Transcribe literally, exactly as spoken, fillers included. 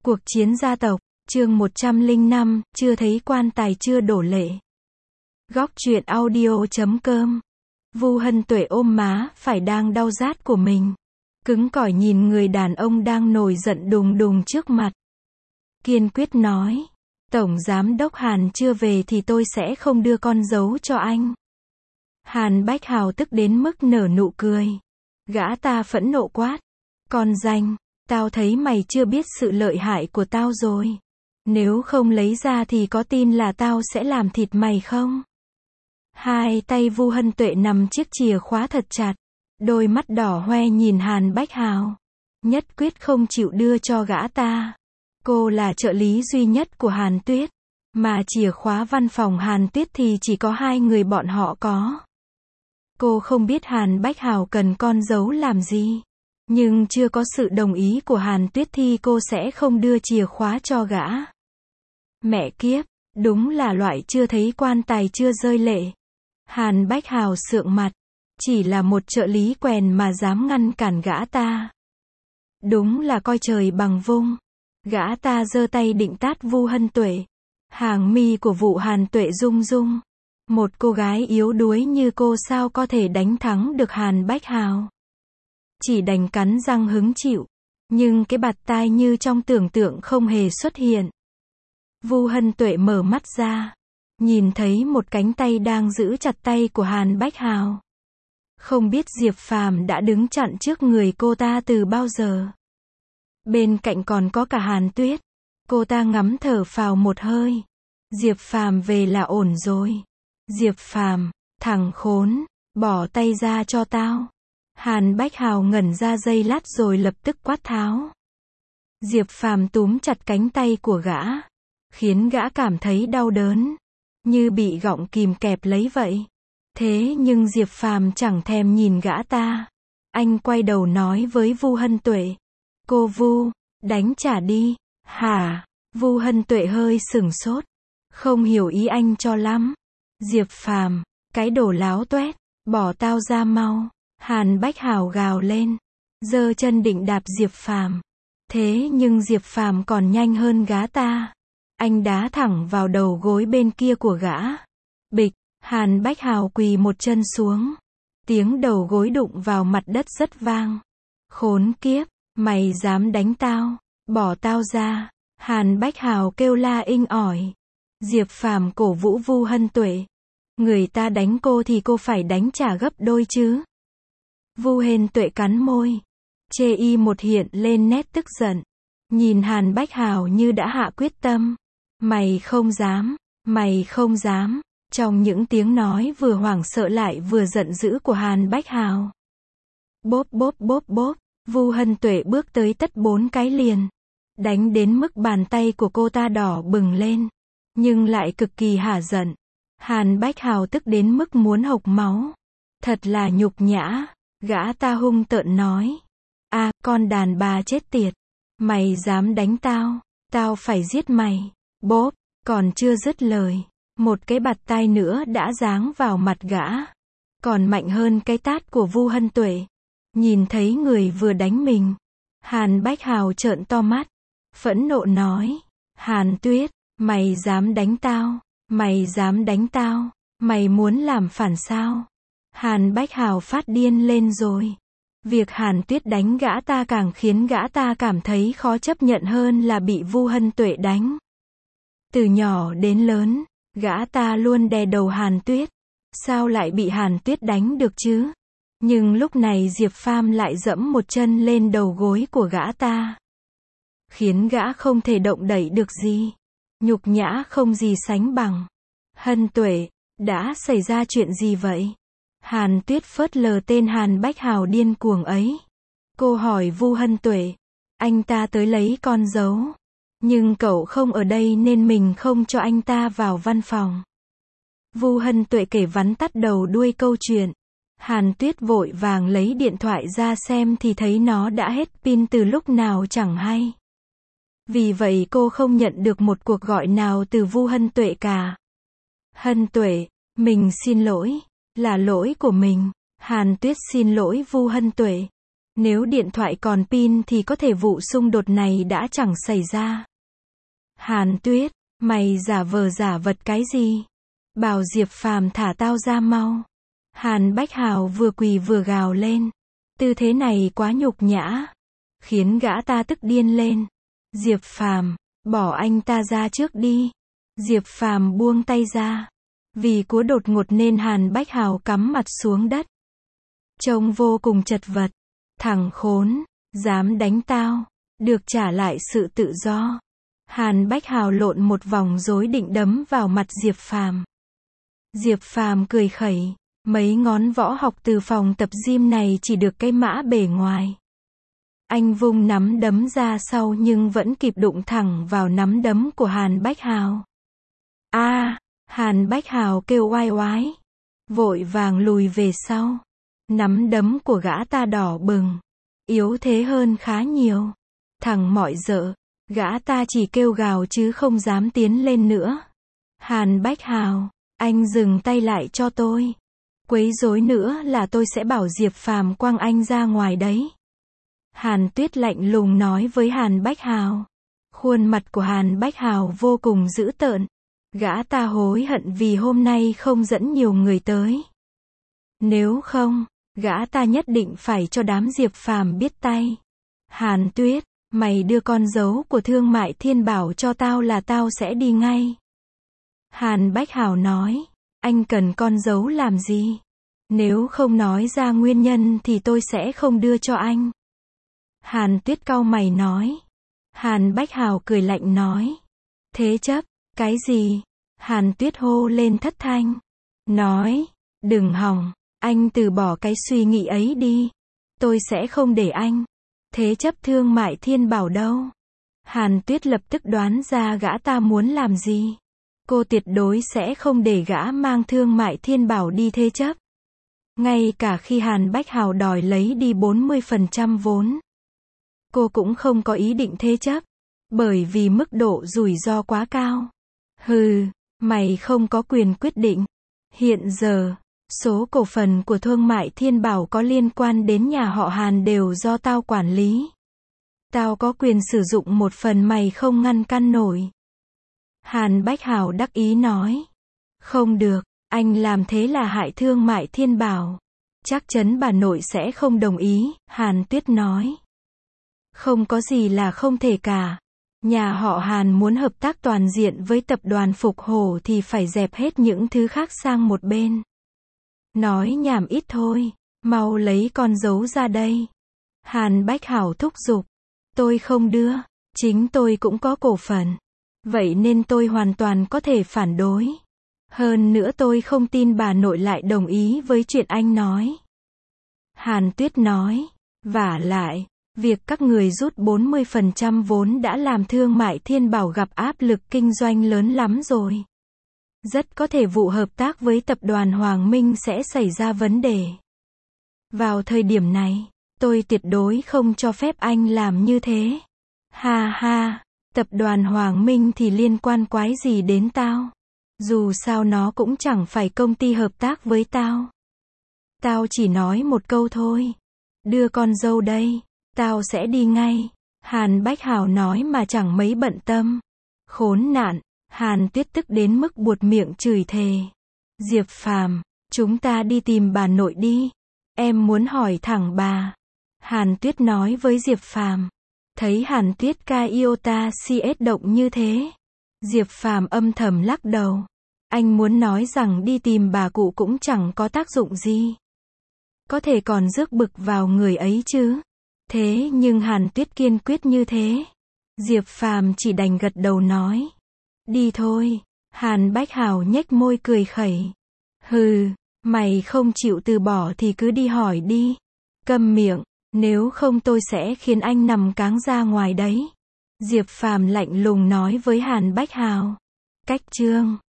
Cuộc chiến gia tộc, chương một trăm lẻ năm, chưa thấy quan tài chưa đổ lệ. Góc truyện audio chấm com. Vu Hân Tuệ ôm má phải đang đau rát của mình, cứng cỏi nhìn người đàn ông đang nổi giận đùng đùng trước mặt. Kiên quyết nói, Tổng Giám đốc Hàn chưa về thì tôi sẽ không đưa con dấu cho anh. Hàn Bách Hào tức đến mức nở nụ cười. Gã ta phẫn nộ quát, con danh, tao thấy mày chưa biết sự lợi hại của tao rồi. Nếu không lấy ra thì có tin là tao sẽ làm thịt mày không? Hai tay Vu Hân Tuệ nằm chiếc chìa khóa thật chặt, đôi mắt đỏ hoe nhìn Hàn Bách Hào, nhất quyết không chịu đưa cho gã ta. Cô là trợ lý duy nhất của Hàn Tuyết, mà chìa khóa văn phòng Hàn Tuyết thì chỉ có hai người bọn họ có. Cô không biết Hàn Bách Hào cần con dấu làm gì, nhưng chưa có sự đồng ý của Hàn Tuyết thì cô sẽ không đưa chìa khóa cho gã. Mẹ kiếp, đúng là loại chưa thấy quan tài chưa rơi lệ. Hàn Bách Hào sượng mặt, chỉ là một trợ lý quèn mà dám ngăn cản gã ta. Đúng là coi trời bằng vung. Gã ta giơ tay định tát Vu Hân Tuệ. Hàng mi của Vu Hàn Tuệ rung rung. Một cô gái yếu đuối như cô sao có thể đánh thắng được Hàn Bách Hào. Chỉ đành cắn răng hứng chịu. Nhưng cái bạt tai như trong tưởng tượng không hề xuất hiện. Vu Hân Tuệ mở mắt ra, nhìn thấy một cánh tay đang giữ chặt tay của Hàn Bách Hào. Không biết Diệp Phàm đã đứng chặn trước người cô ta từ bao giờ. Bên cạnh còn có cả Hàn Tuyết. Cô ta ngắm thở phào một hơi. Diệp Phàm về là ổn rồi. Diệp Phàm, thằng khốn, bỏ tay ra cho tao. Hàn Bách Hào ngẩn ra giây lát rồi lập tức quát tháo. Diệp Phàm túm chặt cánh tay của gã, khiến gã cảm thấy đau đớn, như bị gọng kìm kẹp lấy vậy. Thế nhưng Diệp Phàm chẳng thèm nhìn gã ta. Anh quay đầu nói với Vu Hân Tuệ, cô Vu, đánh trả đi. Hả? Vu Hân Tuệ hơi sửng sốt, không hiểu ý anh cho lắm. Diệp Phàm, cái đồ láo toét, bỏ tao ra mau. Hàn Bách Hào gào lên, giơ chân định đạp Diệp Phàm. Thế nhưng Diệp Phàm còn nhanh hơn gã ta. Anh đá thẳng vào đầu gối bên kia của gã. Bịch, Hàn Bách Hào quỳ một chân xuống. Tiếng đầu gối đụng vào mặt đất rất vang. Khốn kiếp, mày dám đánh tao, bỏ tao ra. Hàn Bách Hào kêu la inh ỏi. Diệp Phàm cổ vũ Vu Hân Tuệ. Người ta đánh cô thì cô phải đánh trả gấp đôi chứ. Vu Hân Tuệ cắn môi, chê y một hiện lên nét tức giận. Nhìn Hàn Bách Hào như đã hạ quyết tâm. Mày không dám, mày không dám. Trong những tiếng nói vừa hoảng sợ lại vừa giận dữ của Hàn Bách Hào. Bốp bốp bốp bốp, Vu Hân Tuệ bước tới tất bốn cái liền. Đánh đến mức bàn tay của cô ta đỏ bừng lên, nhưng lại cực kỳ hả giận. Hàn Bách Hào tức đến mức muốn hộc máu. Thật là nhục nhã. Gã ta hung tợn nói, a, con đàn bà chết tiệt, mày dám đánh tao, tao phải giết mày. Bốp, còn chưa dứt lời, một cái bạt tai nữa đã giáng vào mặt gã, còn mạnh hơn cái tát của Vu Hân Tuệ. Nhìn thấy người vừa đánh mình, Hàn Bách Hào trợn to mắt, phẫn nộ nói, Hàn Tuyết, mày dám đánh tao, mày dám đánh tao, mày muốn làm phản sao? Hàn Bách Hào phát điên lên rồi. Việc Hàn Tuyết đánh gã ta càng khiến gã ta cảm thấy khó chấp nhận hơn là bị Vu Hân Tuệ đánh. Từ nhỏ đến lớn, gã ta luôn đè đầu Hàn Tuyết. Sao lại bị Hàn Tuyết đánh được chứ? Nhưng lúc này Diệp Phàm lại dẫm một chân lên đầu gối của gã ta, khiến gã không thể động đậy được gì. Nhục nhã không gì sánh bằng. Hân Tuệ, đã xảy ra chuyện gì vậy? Hàn Tuyết phớt lờ tên Hàn Bách Hào điên cuồng ấy. Cô hỏi Vu Hân Tuệ, anh ta tới lấy con dấu, nhưng cậu không ở đây nên mình không cho anh ta vào văn phòng. Vu Hân Tuệ kể vắn tắt đầu đuôi câu chuyện. Hàn Tuyết vội vàng lấy điện thoại ra xem thì thấy nó đã hết pin từ lúc nào chẳng hay. Vì vậy cô không nhận được một cuộc gọi nào từ Vu Hân Tuệ cả. Hân Tuệ, mình xin lỗi, là lỗi của mình. Hàn Tuyết xin lỗi Vu Hân Tuệ. Nếu điện thoại còn pin thì có thể vụ xung đột này đã chẳng xảy ra. Hàn Tuyết, mày giả vờ giả vật cái gì? Bảo Diệp Phàm thả tao ra mau. Hàn Bách Hào vừa quỳ vừa gào lên. Tư thế này quá nhục nhã. Khiến gã ta tức điên lên. Diệp Phàm, bỏ anh ta ra trước đi. Diệp Phàm buông tay ra. Vì cú đột ngột nên Hàn Bách Hào cắm mặt xuống đất. Trông vô cùng chật vật. Thằng khốn, dám đánh tao, được trả lại sự tự do. Hàn Bách Hào lộn một vòng rối định đấm vào mặt Diệp Phàm. Diệp Phàm cười khẩy, mấy ngón võ học từ phòng tập gym này chỉ được cái mã bề ngoài. Anh vung nắm đấm ra sau nhưng vẫn kịp đụng thẳng vào nắm đấm của Hàn Bách Hào. A, à, Hàn Bách Hào kêu oai oái, vội vàng lùi về sau. Nắm đấm của gã ta đỏ bừng, yếu thế hơn khá nhiều. Thằng mọi dợ, gã ta chỉ kêu gào chứ không dám tiến lên nữa. Hàn Bách Hào, anh dừng tay lại cho tôi. Quấy rối nữa là tôi sẽ bảo Diệp Phàm quăng anh ra ngoài đấy. Hàn Tuyết lạnh lùng nói với Hàn Bách Hào. Khuôn mặt của Hàn Bách Hào vô cùng dữ tợn. Gã ta hối hận vì hôm nay không dẫn nhiều người tới. Nếu không, gã ta nhất định phải cho đám Diệp Phàm biết tay. Hàn Tuyết, mày đưa con dấu của Thương Mại Thiên Bảo cho tao là tao sẽ đi ngay. Hàn Bách Hào nói, anh cần con dấu làm gì? Nếu không nói ra nguyên nhân thì tôi sẽ không đưa cho anh. Hàn Tuyết cau mày nói. Hàn Bách Hào cười lạnh nói. Thế chấp, cái gì? Hàn Tuyết hô lên thất thanh. Nói, đừng hòng, anh từ bỏ cái suy nghĩ ấy đi. Tôi sẽ không để anh thế chấp Thương Mại Thiên Bảo đâu. Hàn Tuyết lập tức đoán ra gã ta muốn làm gì. Cô tuyệt đối sẽ không để gã mang Thương Mại Thiên Bảo đi thế chấp. Ngay cả khi Hàn Bách Hào đòi lấy đi bốn mươi phần trăm vốn, cô cũng không có ý định thế chấp. Bởi vì mức độ rủi ro quá cao. Hừ, mày không có quyền quyết định. Hiện giờ, số cổ phần của Thương Mại Thiên Bảo có liên quan đến nhà họ Hàn đều do tao quản lý. Tao có quyền sử dụng một phần mày không ngăn cản nổi. Hàn Bách Hào đắc ý nói. Không được, anh làm thế là hại Thương Mại Thiên Bảo. Chắc chắn bà nội sẽ không đồng ý, Hàn Tuyết nói. Không có gì là không thể cả. Nhà họ Hàn muốn hợp tác toàn diện với tập đoàn Phục Hổ thì phải dẹp hết những thứ khác sang một bên. Nói nhảm ít thôi, mau lấy con dấu ra đây. Hàn Bách Hào thúc giục. Tôi không đưa, chính tôi cũng có cổ phần. Vậy nên tôi hoàn toàn có thể phản đối. Hơn nữa tôi không tin bà nội lại đồng ý với chuyện anh nói. Hàn Tuyết nói. Vả lại, việc các người rút bốn mươi phần trăm vốn đã làm Thương Mại Thiên Bảo gặp áp lực kinh doanh lớn lắm rồi. Rất có thể vụ hợp tác với tập đoàn Hoàng Minh sẽ xảy ra vấn đề. Vào thời điểm này, tôi tuyệt đối không cho phép anh làm như thế. Ha ha, tập đoàn Hoàng Minh thì liên quan quái gì đến tao? Dù sao nó cũng chẳng phải công ty hợp tác với tao. Tao chỉ nói một câu thôi. Đưa con dâu đây, tao sẽ đi ngay. Hàn Bách Hào nói mà chẳng mấy bận tâm. Khốn nạn, Hàn Tuyết tức đến mức buột miệng chửi thề. Diệp Phàm, chúng ta đi tìm bà nội đi. Em muốn hỏi thẳng bà. Hàn Tuyết nói với Diệp Phàm. Thấy Hàn Tuyết ca iota cs động như thế, Diệp Phàm âm thầm lắc đầu. Anh muốn nói rằng đi tìm bà cụ cũng chẳng có tác dụng gì. Có thể còn rước bực vào người ấy chứ. Thế nhưng Hàn Tuyết kiên quyết như thế. Diệp Phàm chỉ đành gật đầu nói. Đi thôi. Hàn Bách Hào nhếch môi cười khẩy. Hừ, mày không chịu từ bỏ thì cứ đi hỏi đi. Câm miệng, nếu không tôi sẽ khiến anh nằm cáng ra ngoài đấy. Diệp Phàm lạnh lùng nói với Hàn Bách Hào. Cách chương